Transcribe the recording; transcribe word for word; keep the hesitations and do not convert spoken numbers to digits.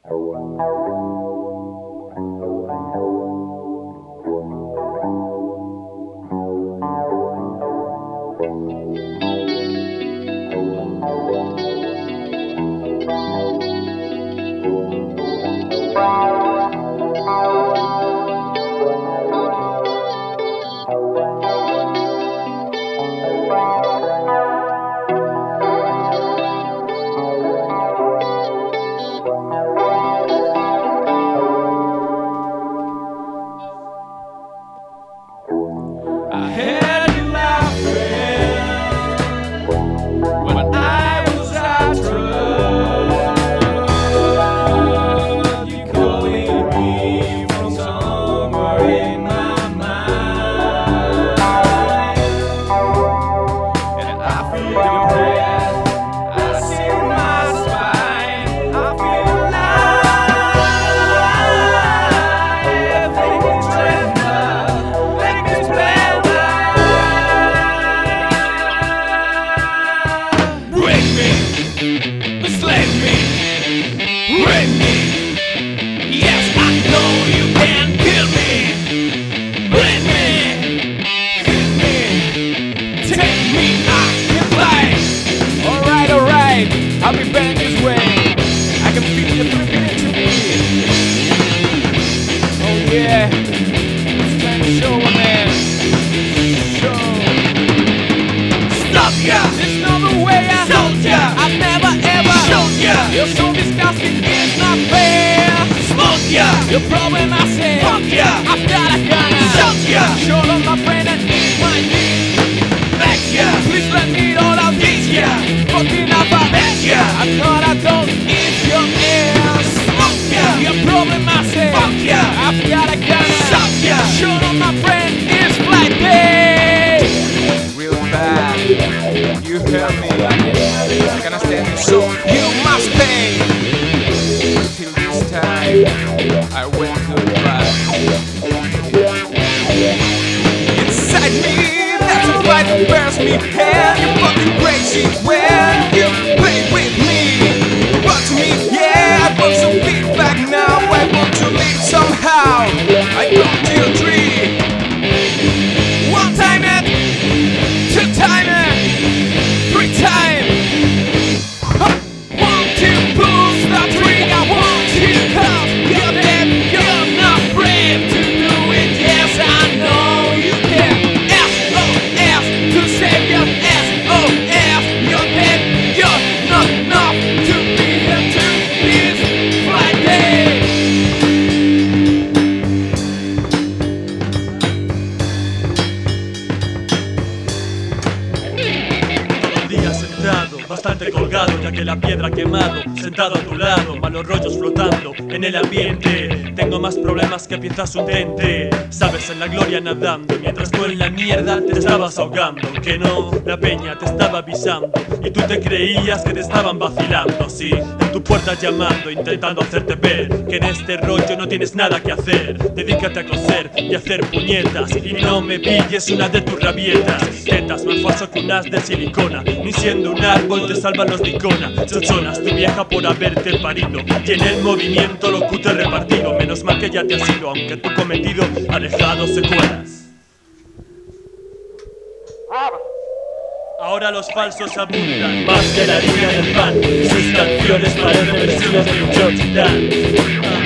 I had you, my friend, when I was out drunk. You calling me from somewhere in my mind, and I feel your breath, I see my spine, I feel alive. Make me surrender, make me splendor. Break me, enslave me, rape me. Yes, I know you can kill me. Bleed me, hit me, take me, I can fly. Alright, alright, I'll be back this way. I can feel you creeping into me. Oh yeah, it's time to show a man. Show. Stop ya! There's no other way I told ya. I've never ever showed ya. You're so disgusting, it's not fair. Smoke ya! Your problem I say. Fuck ya! I've got a gun. Shoot ya! Show them my friend and eat my dick. Back ya! Please let me all out this ya. Fucking up a back ya! I thought I don't eat your ass. Smoke ya! Your problem I say. Fuck ya! I've got a gun. Shoot ya! Show them my friend is like this. Real bad. You heard me. I'm gonna stand it, so you must pay. Till this time, I went goodbye. Inside me, that's a fight that bears me hair. You fucking crazy when you play with me. But to me, yeah, I want some feedback now. I want to leave somehow. I go till three. One time it, two time it, three time. Huh. One, two, pull, stop, three. I want you out. You're dead, you're not brave to do it. Yes, I know you can. S O S to save your S O S. You're dead, you're not enough to be here to this Friday. Todo el día sentado, bastante colgado, ya que la piedra ha quemado. Sentado a tu lado, malos rollos flotando en el ambiente. Tengo más problemas que piezas un dente. Sabes, en la gloria nadando, mientras tú en la mierda te estabas ahogando. Que no, la peña te estaba avisando y tú te creías que te estaban vacilando. Sí, en tu puerta llamando, intentando hacerte ver que en este rollo no tienes nada que hacer. Dedícate a coser y hacer puñetas y no me pilles una de tus rabietas. Tetas más falso que un as de silicona, ni siendo un árbol te salvan los de icona. Chochonas tu vieja por haberte parido y en el movimiento lo cute repartido. Menos mal que ya te has ido, aunque tu cometido ha dejado secuelas. Ahora los falsos abundan más que la harina del pan y sus canciones parecen versiones de un George Dan.